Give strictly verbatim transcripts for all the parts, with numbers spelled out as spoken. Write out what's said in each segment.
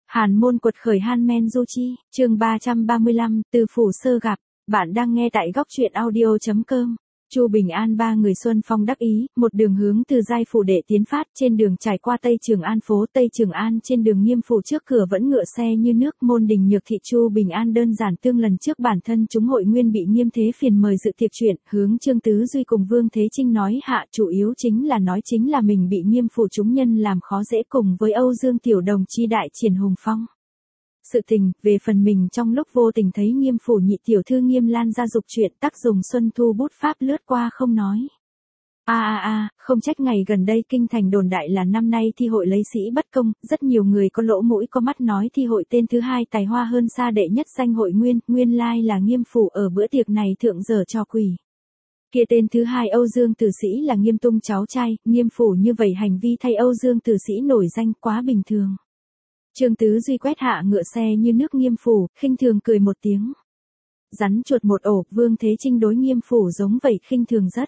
Hàn môn quật khởi Han Men Du Chi, chương ba trăm ba mươi lăm, từ phủ sơ gặp. Bạn đang nghe tại góc truyện audio chấm com. Chu Bình An ba người xuân phong đắc ý, một đường hướng từ giai phủ đệ tiến phát, trên đường trải qua Tây Trường An phố, Tây Trường An trên đường Nghiêm phủ trước cửa vẫn ngựa xe như nước, môn đình nhược thị. Chu Bình An đơn giản tương lần trước bản thân chúng hội nguyên bị Nghiêm Thế Phiền mời dự tiệc chuyện, hướng Trương Tứ Duy cùng Vương Thế Chinh nói hạ, chủ yếu chính là nói chính là mình bị Nghiêm phủ chúng nhân làm khó dễ cùng với Âu Dương Tiểu Đồng chi đại triển hùng phong. Sự tình, về phần mình trong lúc vô tình thấy Nghiêm phủ nhị tiểu thư Nghiêm Lan ra dục chuyện, tắc dùng xuân thu bút pháp lướt qua không nói. A a a, không trách ngày gần đây kinh thành đồn đại là năm nay thi hội lấy sĩ bất công, rất nhiều người có lỗ mũi có mắt nói thi hội tên thứ hai tài hoa hơn xa đệ nhất danh hội nguyên, nguyên lai là Nghiêm phủ ở bữa tiệc này thượng dở cho quỷ. Kia tên thứ hai Âu Dương Tử Sĩ là Nghiêm Tung cháu trai, Nghiêm phủ như vậy hành vi thay Âu Dương Tử Sĩ nổi danh quá bình thường. Trương Tứ Duy quét hạ ngựa xe như nước Nghiêm phủ, khinh thường cười một tiếng. Rắn chuột một ổ, Vương Thế Chinh đối Nghiêm phủ giống vậy khinh thường rất.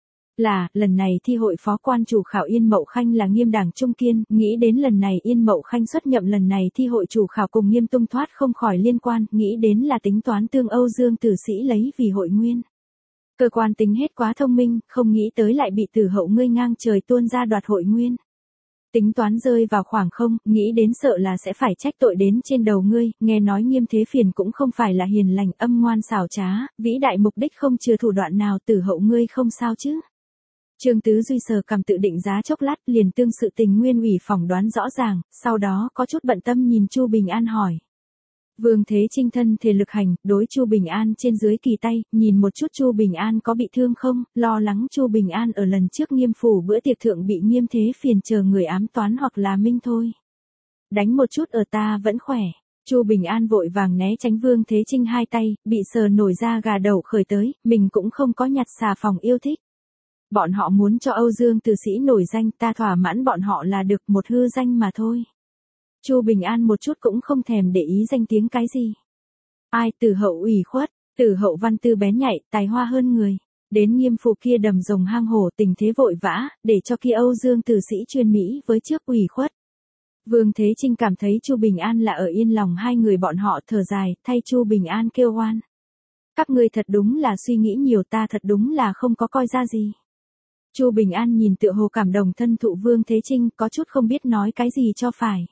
Là, lần này thi hội phó quan chủ khảo Yên Mậu Khanh là Nghiêm đảng trung kiên, nghĩ đến lần này Yên Mậu Khanh xuất nhậm lần này thi hội chủ khảo cùng Nghiêm Tung thoát không khỏi liên quan, nghĩ đến là tính toán tương Âu Dương Tử Sĩ lấy vì hội nguyên. Cơ quan tính hết quá thông minh, không nghĩ tới lại bị Tử Hậu ngươi ngang trời tuôn ra đoạt hội nguyên. Tính toán rơi vào khoảng không, nghĩ đến sợ là sẽ phải trách tội đến trên đầu ngươi, nghe nói Nghiêm Thế Phiền cũng không phải là hiền lành âm ngoan xảo trá, vĩ đại mục đích không chừa thủ đoạn nào, Tử Hậu ngươi không sao chứ. Trương Tứ Duy sờ cầm tự định giá chốc lát liền tương sự tình nguyên ủy phỏng đoán rõ ràng, sau đó có chút bận tâm nhìn Chu Bình An hỏi. Vương Thế Chinh thân thể lực hành, đối Chu Bình An trên dưới kỳ tay, nhìn một chút Chu Bình An có bị thương không, lo lắng Chu Bình An ở lần trước Nghiêm phủ bữa tiệc thượng bị Nghiêm Thế Phiền chờ người ám toán hoặc là minh thôi. Đánh một chút ở ta vẫn khỏe. Chu Bình An vội vàng né tránh Vương Thế Chinh hai tay, bị sờ nổi da gà đầu khởi tới, mình cũng không có nhặt xà phòng yêu thích. Bọn họ muốn cho Âu Dương Tử Sĩ nổi danh, ta thỏa mãn bọn họ là được, một hư danh mà thôi. Chu Bình An một chút cũng không thèm để ý danh tiếng cái gì. Ai, Tử Hậu ủy khuất, Tử Hậu văn tư bén nhạy, tài hoa hơn người. Đến Nghiêm phủ kia đầm rồng hang hổ tình thế vội vã, để cho kia Âu Dương Tử Sĩ chuyên mỹ với trước ủy khuất. Vương Thế Chinh cảm thấy Chu Bình An là ở yên lòng hai người bọn họ, thở dài, thay Chu Bình An kêu oan. Các ngươi thật đúng là suy nghĩ nhiều, ta thật đúng là không có coi ra gì. Chu Bình An nhìn tựa hồ cảm động thân thụ Vương Thế Chinh, có chút không biết nói cái gì cho phải.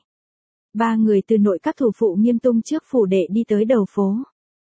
Ba người từ nội các thủ phụ Nghiêm Tung trước phủ đệ đi tới đầu phố.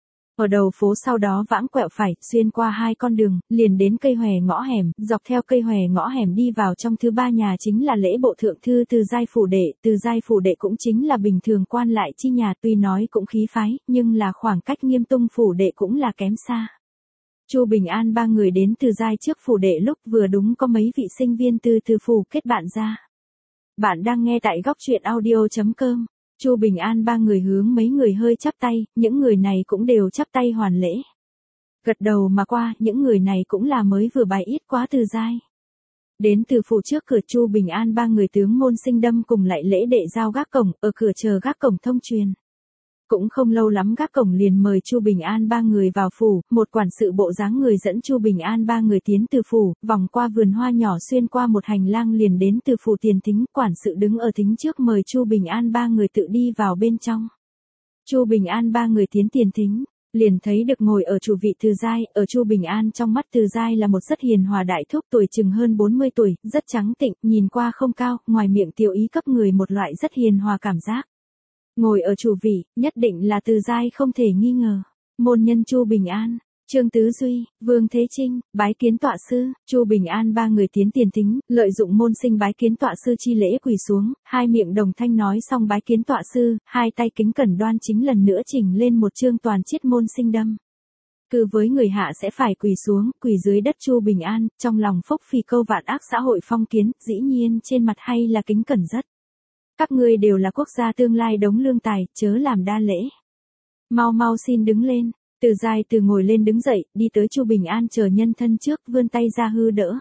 Ở đầu phố sau đó vãng quẹo phải, xuyên qua hai con đường, liền đến cây hòe ngõ hẻm, dọc theo cây hòe ngõ hẻm đi vào trong thứ ba nhà chính là lễ bộ thượng thư Từ giai phủ đệ, Từ giai phủ đệ cũng chính là bình thường quan lại chi nhà, tuy nói cũng khí phái, nhưng là khoảng cách Nghiêm Tung phủ đệ cũng là kém xa. Chu Bình An ba người đến Từ giai trước phủ đệ lúc vừa đúng có mấy vị sinh viên từ từ phủ kết bạn ra. Bạn đang nghe tại góc truyện audio chấm com. Chu Bình An ba người hướng mấy người hơi chắp tay, những người này cũng đều chắp tay hoàn lễ. Gật đầu mà qua, những người này cũng là mới vừa bài ít quá Từ giai. Đến từ phủ trước cửa Chu Bình An ba người tướng môn sinh đâm cùng lại lễ đệ giao gác cổng, ở cửa chờ gác cổng thông truyền. Cũng không lâu lắm gác cổng liền mời Chu Bình An ba người vào phủ, một quản sự bộ dáng người dẫn Chu Bình An ba người tiến từ phủ, vòng qua vườn hoa nhỏ xuyên qua một hành lang liền đến từ phủ tiền thính, quản sự đứng ở thính trước mời Chu Bình An ba người tự đi vào bên trong. Chu Bình An ba người tiến tiền thính, liền thấy được ngồi ở chủ vị Từ giai, ở Chu Bình An trong mắt Từ giai là một rất hiền hòa đại thúc tuổi chừng hơn bốn mươi tuổi, rất trắng tịnh, nhìn qua không cao, ngoài miệng tiểu ý cấp người một loại rất hiền hòa cảm giác. Ngồi ở chủ vị, nhất định là Từ giai không thể nghi ngờ. Môn nhân Chu Bình An, Trương Tứ Duy, Vương Thế Chinh, bái kiến tọa sư, Chu Bình An ba người tiến tiền thính, lợi dụng môn sinh bái kiến tọa sư chi lễ quỳ xuống, hai miệng đồng thanh nói xong bái kiến tọa sư, hai tay kính cẩn đoan chính lần nữa chỉnh lên một chương toàn chiết môn sinh đâm. Cứ với người hạ sẽ phải quỳ xuống, quỳ dưới đất Chu Bình An, trong lòng phốc phì câu vạn ác xã hội phong kiến, dĩ nhiên trên mặt hay là kính cẩn rất. Các ngươi đều là quốc gia tương lai đống lương tài, chớ làm đa lễ. Mau mau xin đứng lên. Từ giai từ ngồi lên đứng dậy, đi tới Chu Bình An chờ nhân thân trước, vươn tay ra hư đỡ.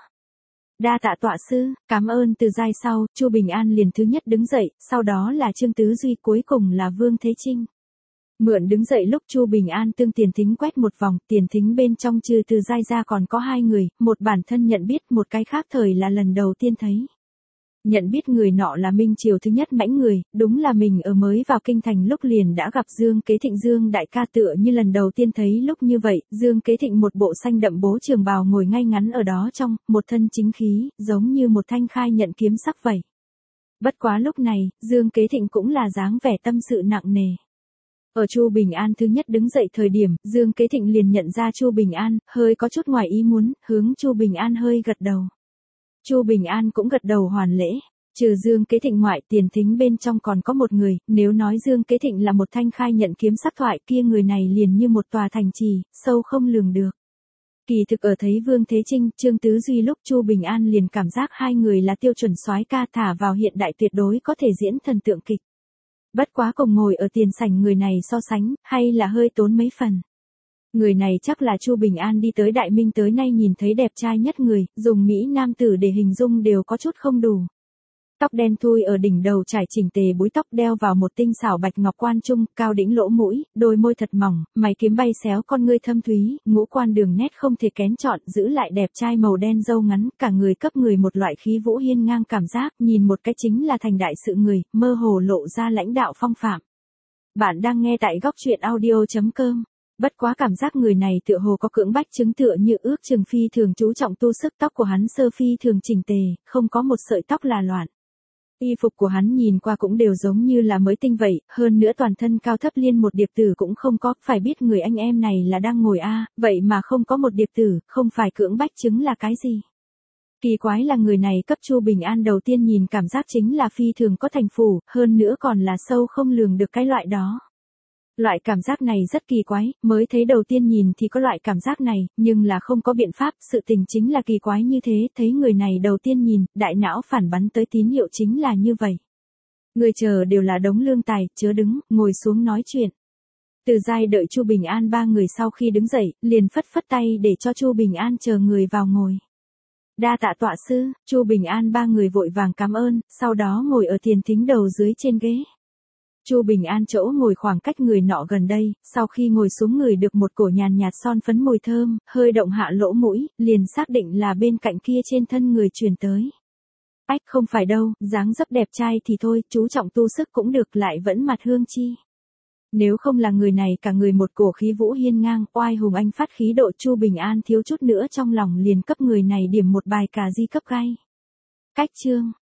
Đa tạ tọa sư, cảm ơn. Từ giai sau, Chu Bình An liền thứ nhất đứng dậy, sau đó là Trương Tứ Duy, cuối cùng là Vương Thế Chinh. Mượn đứng dậy lúc Chu Bình An tương tiền thính quét một vòng, tiền thính bên trong trừ Từ giai ra còn có hai người, một bản thân nhận biết, một cái khác thời là lần đầu tiên thấy. Nhận biết người nọ là Minh Triều thứ nhất mãnh người, đúng là mình ở mới vào kinh thành lúc liền đã gặp Dương Kế Thịnh. Dương đại ca tựa như lần đầu tiên thấy lúc như vậy, Dương Kế Thịnh một bộ xanh đậm bố trường bào ngồi ngay ngắn ở đó trong, một thân chính khí, giống như một thanh khai nhận kiếm sắc vậy. Bất quá lúc này, Dương Kế Thịnh cũng là dáng vẻ tâm sự nặng nề. Ở Chu Bình An thứ nhất đứng dậy thời điểm, Dương Kế Thịnh liền nhận ra Chu Bình An, hơi có chút ngoài ý muốn, hướng Chu Bình An hơi gật đầu. Chu Bình An cũng gật đầu hoàn lễ. Trừ Dương Kế Thịnh ngoại, tiền thính bên trong còn có một người, nếu nói Dương Kế Thịnh là một thanh khai nhận kiếm sắc thoại, kia người này liền như một tòa thành trì, sâu không lường được. Kỳ thực ở thấy Vương Thế Trinh, Trương Tứ Duy lúc Chu Bình An liền cảm giác hai người là tiêu chuẩn soái ca, thả vào hiện đại tuyệt đối có thể diễn thần tượng kịch. Bất quá cùng ngồi ở tiền sảnh người này so sánh, hay là hơi tốn mấy phần. Người này chắc là Chu Bình An đi tới Đại Minh tới nay nhìn thấy đẹp trai nhất người, dùng Mỹ nam tử để hình dung đều có chút không đủ. Tóc đen thui ở đỉnh đầu trải chỉnh tề búi tóc, đeo vào một tinh xảo bạch ngọc quan trung, cao đỉnh lỗ mũi, đôi môi thật mỏng, mày kiếm bay xéo, con ngươi thâm thúy, ngũ quan đường nét không thể kén chọn, giữ lại đẹp trai màu đen râu ngắn, cả người cấp người một loại khí vũ hiên ngang cảm giác, nhìn một cái chính là thành đại sự người, mơ hồ lộ ra lãnh đạo phong phạm. Bạn đang nghe tại góc truyện audio chấm com. Bất quá cảm giác người này tựa hồ có cưỡng bách chứng, tựa như ước chừng phi thường chú trọng tu sức, tóc của hắn sơ phi thường chỉnh tề, không có một sợi tóc là loạn. Y phục của hắn nhìn qua cũng đều giống như là mới tinh vậy, hơn nữa toàn thân cao thấp liên một điệp tử cũng không có, phải biết người anh em này là đang ngồi a, vậy mà không có một điệp tử, không phải cưỡng bách chứng là cái gì? Kỳ quái là người này cấp Chu Bình An đầu tiên nhìn cảm giác chính là phi thường có thành phủ, hơn nữa còn là sâu không lường được cái loại đó. Loại cảm giác này rất kỳ quái, mới thấy đầu tiên nhìn thì có loại cảm giác này, nhưng là không có biện pháp, sự tình chính là kỳ quái như thế, thấy người này đầu tiên nhìn, đại não phản bắn tới tín hiệu chính là như vậy. Người chờ đều là đống lương tài, chớ đứng, ngồi xuống nói chuyện. Từ Giai đợi Chu Bình An ba người sau khi đứng dậy, liền phất phất tay để cho Chu Bình An chờ người vào ngồi. Đa tạ tọa sư, Chu Bình An ba người vội vàng cảm ơn, sau đó ngồi ở tiền thính đầu dưới trên ghế. Chu Bình An chỗ ngồi khoảng cách người nọ gần đây, sau khi ngồi xuống người được một cổ nhàn nhạt son phấn mùi thơm, hơi động hạ lỗ mũi, liền xác định là bên cạnh kia trên thân người truyền tới. Ách không phải đâu, dáng dấp đẹp trai thì thôi, chú trọng tu sức cũng được, lại vẫn mặt hương chi. Nếu không là người này cả người một cổ khí vũ hiên ngang, oai hùng anh phát khí độ, Chu Bình An thiếu chút nữa trong lòng liền cấp người này điểm một bài cà di cấp gai. Cách chương